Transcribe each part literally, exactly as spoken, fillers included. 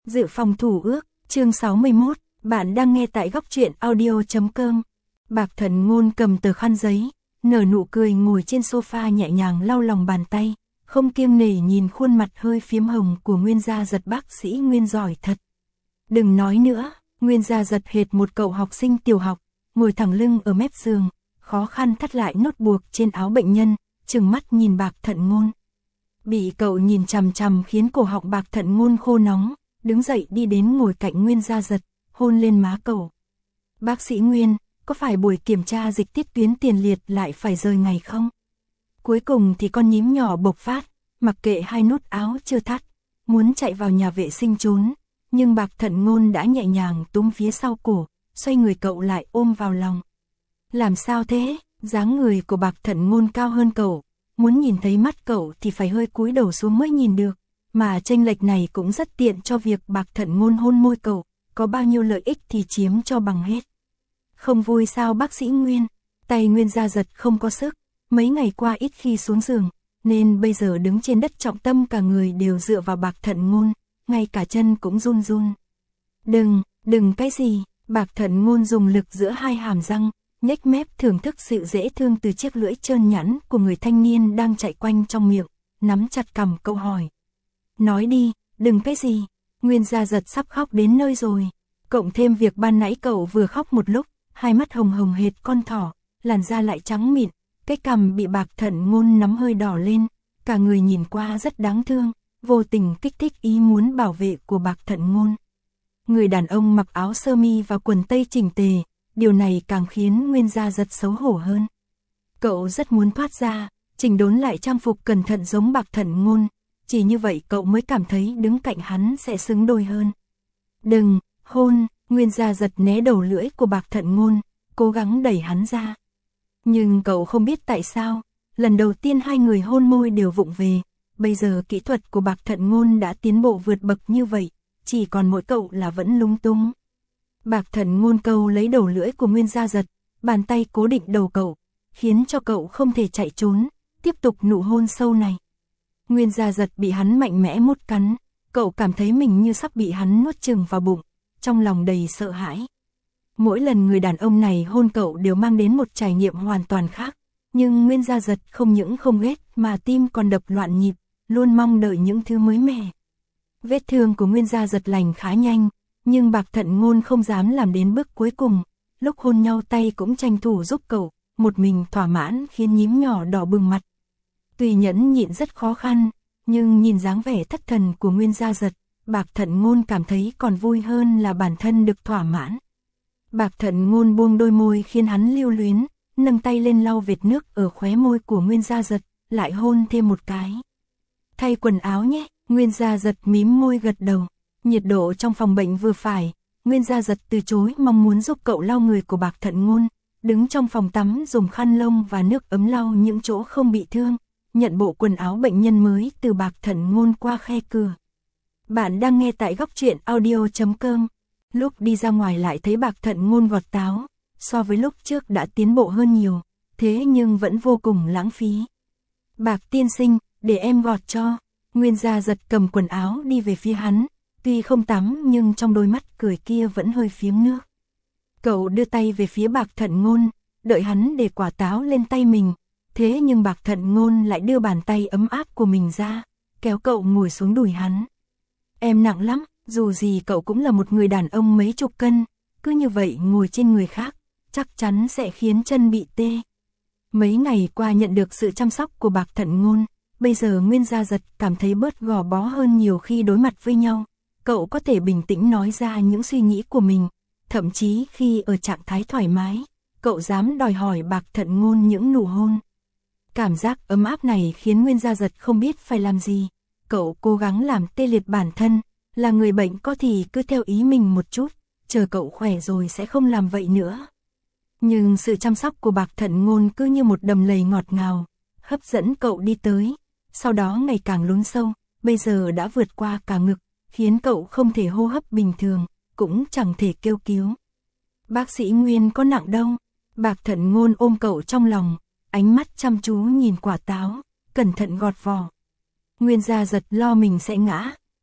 Dự phòng thủ ước, chương sáu mươi mốt, bạn đang nghe tại góc truyện audio chấm com. Bạc Thận Ngôn cầm tờ khăn giấy, nở nụ cười ngồi trên sofa nhẹ nhàng lau lòng bàn tay, không kiêng nể nhìn khuôn mặt hơi phiếm hồng của Nguyên Gia Giật. Bác sĩ Nguyên giỏi thật. Đừng nói nữa, Nguyên Gia Giật hệt một cậu học sinh tiểu học, ngồi thẳng lưng ở mép giường, khó khăn thắt lại nốt buộc trên áo bệnh nhân, trừng mắt nhìn Bạc Thận Ngôn. Bị cậu nhìn chằm chằm khiến cổ họng Bạc Thận Ngôn khô nóng, đứng dậy đi đến ngồi cạnh Nguyên Gia Giật, hôn lên má cậu. Bác sĩ Nguyên, có phải buổi kiểm tra dịch tiết tuyến tiền liệt lại phải rời ngày không? Cuối cùng thì con nhím nhỏ bộc phát, mặc kệ hai nút áo chưa thắt, muốn chạy vào nhà vệ sinh trốn, nhưng Bạc Thận Ngôn đã nhẹ nhàng túm phía sau cổ, xoay người cậu lại ôm vào lòng. Làm sao thế? Dáng người của Bạc Thận Ngôn cao hơn cậu, muốn nhìn thấy mắt cậu thì phải hơi cúi đầu xuống mới nhìn được, mà chênh lệch này cũng rất tiện cho việc Bạc Thận Ngôn hôn môi cậu, có bao nhiêu lợi ích thì chiếm cho bằng hết. Không vui sao bác sĩ Nguyên? Tay Nguyên Gia Giật không có sức, mấy ngày qua ít khi xuống giường, nên bây giờ đứng trên đất trọng tâm cả người đều dựa vào Bạc Thận Ngôn, ngay cả chân cũng run run. Đừng, đừng cái gì? Bạc Thận Ngôn dùng lực giữa hai hàm răng, nhếch mép thưởng thức sự dễ thương từ chiếc lưỡi trơn nhẵn của người thanh niên đang chạy quanh trong miệng, nắm chặt cằm câu hỏi. Nói đi, đừng cái gì? Nguyên Gia Giật sắp khóc đến nơi rồi. Cộng thêm việc ban nãy cậu vừa khóc một lúc, hai mắt hồng hồng hệt con thỏ, làn da lại trắng mịn, cái cằm bị Bạc Thận Ngôn nắm hơi đỏ lên, cả người nhìn qua rất đáng thương, vô tình kích thích ý muốn bảo vệ của Bạc Thận Ngôn. Người đàn ông mặc áo sơ mi và quần tây chỉnh tề, điều này càng khiến Nguyên Gia Giật xấu hổ hơn. Cậu rất muốn thoát ra, chỉnh đốn lại trang phục cẩn thận giống Bạc Thận Ngôn, chỉ như vậy cậu mới cảm thấy đứng cạnh hắn sẽ xứng đôi hơn. Đừng, hôn, Nguyên Gia Giật né đầu lưỡi của Bạc Thận Ngôn, cố gắng đẩy hắn ra. Nhưng cậu không biết tại sao, lần đầu tiên hai người hôn môi đều vụng về, bây giờ kỹ thuật của Bạc Thận Ngôn đã tiến bộ vượt bậc như vậy, chỉ còn mỗi cậu là vẫn lung tung. Bạc Thận Ngôn câu lấy đầu lưỡi của Nguyên Gia Giật, bàn tay cố định đầu cậu, khiến cho cậu không thể chạy trốn, tiếp tục nụ hôn sâu này. Nguyên Gia Giật bị hắn mạnh mẽ mút cắn, cậu cảm thấy mình như sắp bị hắn nuốt chửng vào bụng, trong lòng đầy sợ hãi. Mỗi lần người đàn ông này hôn cậu đều mang đến một trải nghiệm hoàn toàn khác, nhưng Nguyên Gia Giật không những không ghét mà tim còn đập loạn nhịp, luôn mong đợi những thứ mới mẻ. Vết thương của Nguyên Gia Giật lành khá nhanh, nhưng Bạc Thận Ngôn không dám làm đến bước cuối cùng, lúc hôn nhau tay cũng tranh thủ giúp cậu, một mình thỏa mãn khiến nhím nhỏ đỏ bừng mặt. Tuy nhẫn nhịn rất khó khăn, nhưng nhìn dáng vẻ thất thần của Nguyên Gia Giật, Bạc Thận Ngôn cảm thấy còn vui hơn là bản thân được thỏa mãn. Bạc Thận Ngôn buông đôi môi khiến hắn lưu luyến, nâng tay lên lau vệt nước ở khóe môi của Nguyên Gia Giật, lại hôn thêm một cái. Thay quần áo nhé, Nguyên Gia Giật mím môi gật đầu. Nhiệt độ trong phòng bệnh vừa phải, Nguyên Gia Giật từ chối mong muốn giúp cậu lau người của Bạc Thận Ngôn, đứng trong phòng tắm dùng khăn lông và nước ấm lau những chỗ không bị thương, nhận bộ quần áo bệnh nhân mới từ Bạc Thận Ngôn qua khe cửa. Bạn đang nghe tại góc truyện audio chấm com. Lúc đi ra ngoài lại thấy Bạc Thận Ngôn gọt táo, so với lúc trước đã tiến bộ hơn nhiều, thế nhưng vẫn vô cùng lãng phí. Bạc tiên sinh, để em gọt cho. Nguyên Gia Giật cầm quần áo đi về phía hắn, tuy không tắm nhưng trong đôi mắt cười kia vẫn hơi phiếm nước. Cậu đưa tay về phía Bạc Thận Ngôn, đợi hắn để quả táo lên tay mình, thế nhưng Bạc Thận Ngôn lại đưa bàn tay ấm áp của mình ra, kéo cậu ngồi xuống đùi hắn. Em nặng lắm, dù gì cậu cũng là một người đàn ông mấy chục cân, cứ như vậy ngồi trên người khác, chắc chắn sẽ khiến chân bị tê. Mấy ngày qua nhận được sự chăm sóc của Bạc Thận Ngôn, bây giờ Nguyên Gia Giật cảm thấy bớt gò bó hơn nhiều khi đối mặt với nhau, cậu có thể bình tĩnh nói ra những suy nghĩ của mình, thậm chí khi ở trạng thái thoải mái, cậu dám đòi hỏi Bạc Thận Ngôn những nụ hôn. Cảm giác ấm áp này khiến Nguyên Gia Giật không biết phải làm gì, cậu cố gắng làm tê liệt bản thân, là người bệnh có thì cứ theo ý mình một chút, chờ cậu khỏe rồi sẽ không làm vậy nữa. Nhưng sự chăm sóc của Bạc Thận Ngôn cứ như một đầm lầy ngọt ngào, hấp dẫn cậu đi tới, sau đó ngày càng lún sâu, bây giờ đã vượt qua cả ngực, khiến cậu không thể hô hấp bình thường, cũng chẳng thể kêu cứu. Bác sĩ Nguyên có nặng đâu? Bạc Thận Ngôn ôm cậu trong lòng, ánh mắt chăm chú nhìn quả táo, cẩn thận gọt vỏ. Nguyên Gia Giật lo mình sẽ ngã,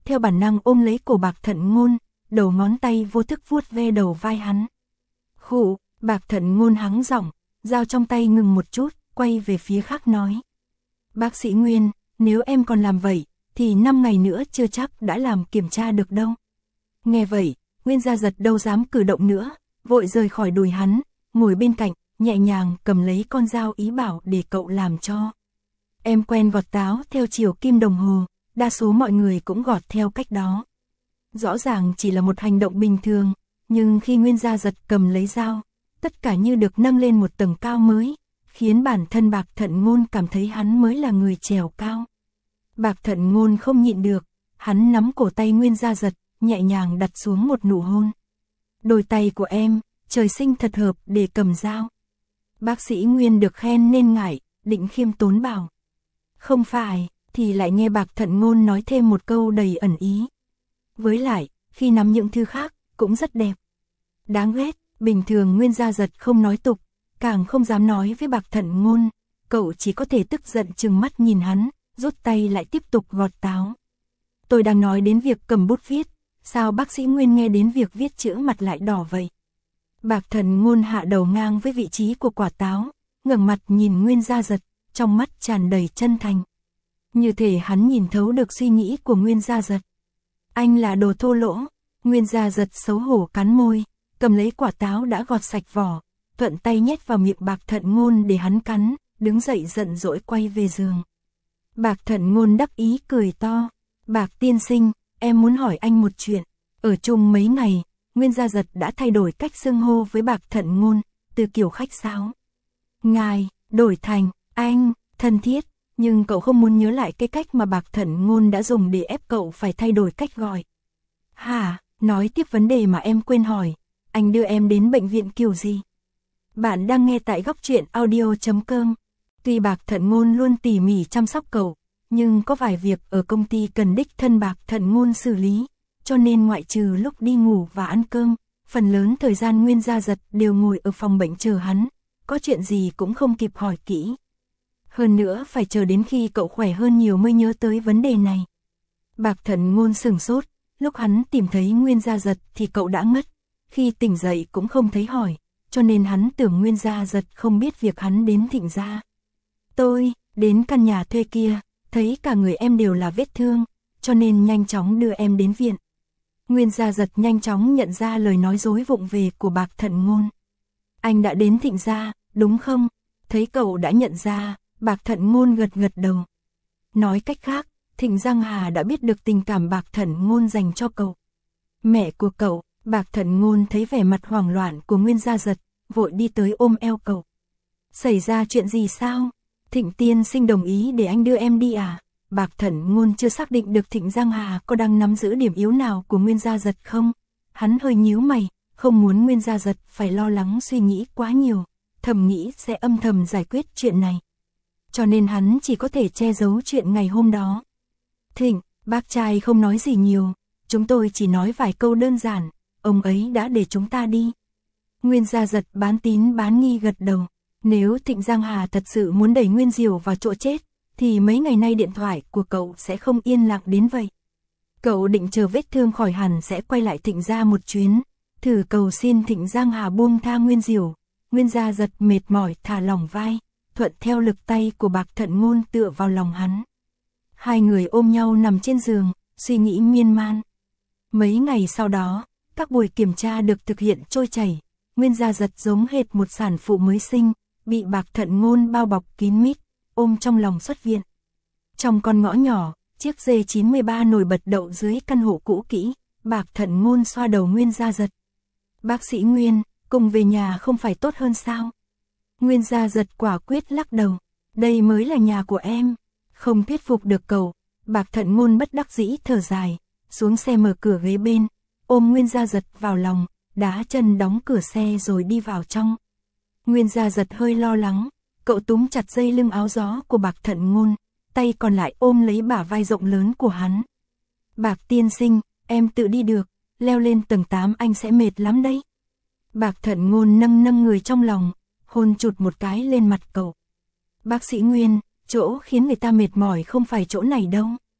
theo bản năng ôm lấy cổ Bạc Thận Ngôn, đầu ngón tay vô thức vuốt ve đầu vai hắn. Khụ, Bạc Thận Ngôn hắng giọng, dao trong tay ngừng một chút, quay về phía khác nói. Bác sĩ Nguyên, nếu em còn làm vậy, thì năm ngày nữa chưa chắc đã làm kiểm tra được đâu. Nghe vậy, Nguyên Gia Giật đâu dám cử động nữa, vội rời khỏi đùi hắn, ngồi bên cạnh, nhẹ nhàng cầm lấy con dao ý bảo để cậu làm cho. Em quen gọt táo theo chiều kim đồng hồ, đa số mọi người cũng gọt theo cách đó. Rõ ràng chỉ là một hành động bình thường, nhưng khi Nguyên Gia Giật cầm lấy dao, tất cả như được nâng lên một tầng cao mới, khiến bản thân Bạc Thận Ngôn cảm thấy hắn mới là người trèo cao. Bạc Thận Ngôn không nhịn được, hắn nắm cổ tay Nguyên Gia Giật, nhẹ nhàng đặt xuống một nụ hôn. Đôi tay của em, trời sinh thật hợp để cầm dao. Bác sĩ Nguyên được khen nên ngại, định khiêm tốn bảo. Không phải, thì lại nghe Bạc Thận Ngôn nói thêm một câu đầy ẩn ý. Với lại, khi nắm những thứ khác, cũng rất đẹp. Đáng ghét, bình thường Nguyên Gia Giật không nói tục, càng không dám nói với Bạc Thận Ngôn, cậu chỉ có thể tức giận trừng mắt nhìn hắn, rút tay lại tiếp tục gọt táo. Tôi đang nói đến việc cầm bút viết, sao bác sĩ Nguyên nghe đến việc viết chữ mặt lại đỏ vậy? Bạc Thận Ngôn hạ đầu ngang với vị trí của quả táo, ngẩng mặt nhìn Nguyên Gia Giật, trong mắt tràn đầy chân thành. Như thể hắn nhìn thấu được suy nghĩ của Nguyên Gia Giật. Anh là đồ thô lỗ. Nguyên Gia Giật xấu hổ cắn môi, cầm lấy quả táo đã gọt sạch vỏ, thuận tay nhét vào miệng Bạc Thận Ngôn để hắn cắn, đứng dậy giận dỗi quay về giường. Bạc Thận Ngôn đắc ý cười to. Bạc tiên sinh, em muốn hỏi anh một chuyện. Ở chung mấy ngày, Nguyên Gia Giật đã thay đổi cách xưng hô với Bạc Thận Ngôn, từ kiểu khách sáo. Ngài, đổi thành, anh, thân thiết, nhưng cậu không muốn nhớ lại cái cách mà Bạc Thận Ngôn đã dùng để ép cậu phải thay đổi cách gọi. Hả, nói tiếp vấn đề mà em quên hỏi, anh đưa em đến bệnh viện kiểu gì? Bạn đang nghe tại góc truyện audio chấm com. Tuy Bạc Thận Ngôn luôn tỉ mỉ chăm sóc cậu, nhưng có vài việc ở công ty cần đích thân Bạc Thận Ngôn xử lý, cho nên ngoại trừ lúc đi ngủ và ăn cơm, phần lớn thời gian Nguyên Gia Giật đều ngồi ở phòng bệnh chờ hắn, có chuyện gì cũng không kịp hỏi kỹ. Hơn nữa phải chờ đến khi cậu khỏe hơn nhiều mới nhớ tới vấn đề này. Bạc Thận Ngôn sửng sốt, lúc hắn tìm thấy Nguyên Gia Giật thì cậu đã ngất, khi tỉnh dậy cũng không thấy hỏi, cho nên hắn tưởng Nguyên Gia Giật không biết việc hắn đến Thịnh gia. Tôi, đến căn nhà thuê kia, thấy cả người em đều là vết thương, cho nên nhanh chóng đưa em đến viện. Nguyên Gia Giật nhanh chóng nhận ra lời nói dối vụng về của Bạc Thận Ngôn. Anh đã đến Thịnh gia, đúng không? Thấy cậu đã nhận ra, Bạc Thận Ngôn gật gật đầu. Nói cách khác, Thịnh Giang Hà đã biết được tình cảm Bạc Thận Ngôn dành cho cậu. Mẹ của cậu, Bạc Thận Ngôn thấy vẻ mặt hoảng loạn của Nguyên Gia Giật, vội đi tới ôm eo cậu. Xảy ra chuyện gì sao? Thịnh tiên sinh đồng ý để anh đưa em đi à? Bạc Thận Ngôn chưa xác định được Thịnh Giang Hà có đang nắm giữ điểm yếu nào của Nguyên Gia Giật không? Hắn hơi nhíu mày, không muốn Nguyên Gia Giật phải lo lắng suy nghĩ quá nhiều, thầm nghĩ sẽ âm thầm giải quyết chuyện này. Cho nên hắn chỉ có thể che giấu chuyện ngày hôm đó. Thịnh, bác trai không nói gì nhiều, chúng tôi chỉ nói vài câu đơn giản, ông ấy đã để chúng ta đi. Nguyên Gia Giật bán tín bán nghi gật đầu, nếu Thịnh Giang Hà thật sự muốn đẩy Nguyên Diều vào chỗ chết, thì mấy ngày nay điện thoại của cậu sẽ không yên lặng đến vậy. Cậu định chờ vết thương khỏi hẳn sẽ quay lại Thịnh gia một chuyến, thử cầu xin Thịnh Giang Hà buông tha Nguyên Diều. Nguyên Gia Giật mệt mỏi thả lỏng vai, thuận theo lực tay của Bạc Thận Ngôn tựa vào lòng hắn. Hai người ôm nhau nằm trên giường, suy nghĩ miên man. Mấy ngày sau đó, các buổi kiểm tra được thực hiện trôi chảy, Nguyên Gia Giật giống hệt một sản phụ mới sinh, bị Bạc Thận Ngôn bao bọc kín mít, ôm trong lòng xuất viện. Trong con ngõ nhỏ, chiếc D chín mươi ba nổi bật đậu dưới căn hộ cũ kỹ, Bạc Thận Ngôn xoa đầu Nguyên Gia Giật. Bác sĩ Nguyên, cùng về nhà không phải tốt hơn sao? Nguyên Gia Giật quả quyết lắc đầu, đây mới là nhà của em. Không thuyết phục được cậu, Bạc Thận Ngôn bất đắc dĩ thở dài, xuống xe mở cửa ghế bên, ôm Nguyên Gia Giật vào lòng, đá chân đóng cửa xe rồi đi vào trong. Nguyên Gia Giật hơi lo lắng, cậu túm chặt dây lưng áo gió của Bạc Thận Ngôn, tay còn lại ôm lấy bả vai rộng lớn của hắn. Bạc tiên sinh, em tự đi được, leo lên tầng tám anh sẽ mệt lắm đấy. Bạc Thận Ngôn nâng nâng người trong lòng, hôn chụt một cái lên mặt cậu. Bác sĩ Nguyên, chỗ khiến người ta mệt mỏi không phải chỗ này đâu.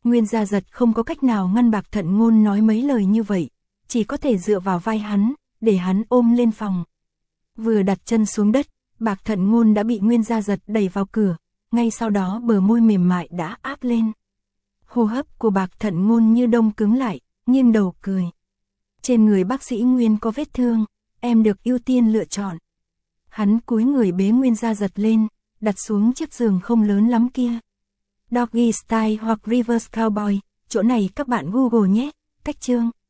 Nguyên Gia Giật không có cách nào ngăn Bạc Thận Ngôn nói mấy lời như vậy, chỉ có thể dựa vào vai hắn, để hắn ôm lên phòng. Vừa đặt chân xuống đất, Bạc Thận Ngôn đã bị Nguyên Gia Giật đẩy vào cửa, ngay sau đó bờ môi mềm mại đã áp lên. Hô hấp của Bạc Thận Ngôn như đông cứng lại, nghiêng đầu cười. Trên người bác sĩ Nguyên có vết thương, em được ưu tiên lựa chọn. Hắn cúi người bế Nguyên Gia Giật lên, đặt xuống chiếc giường không lớn lắm kia. Doggy Style hoặc Reverse Cowboy, chỗ này các bạn Google nhé, cách chương.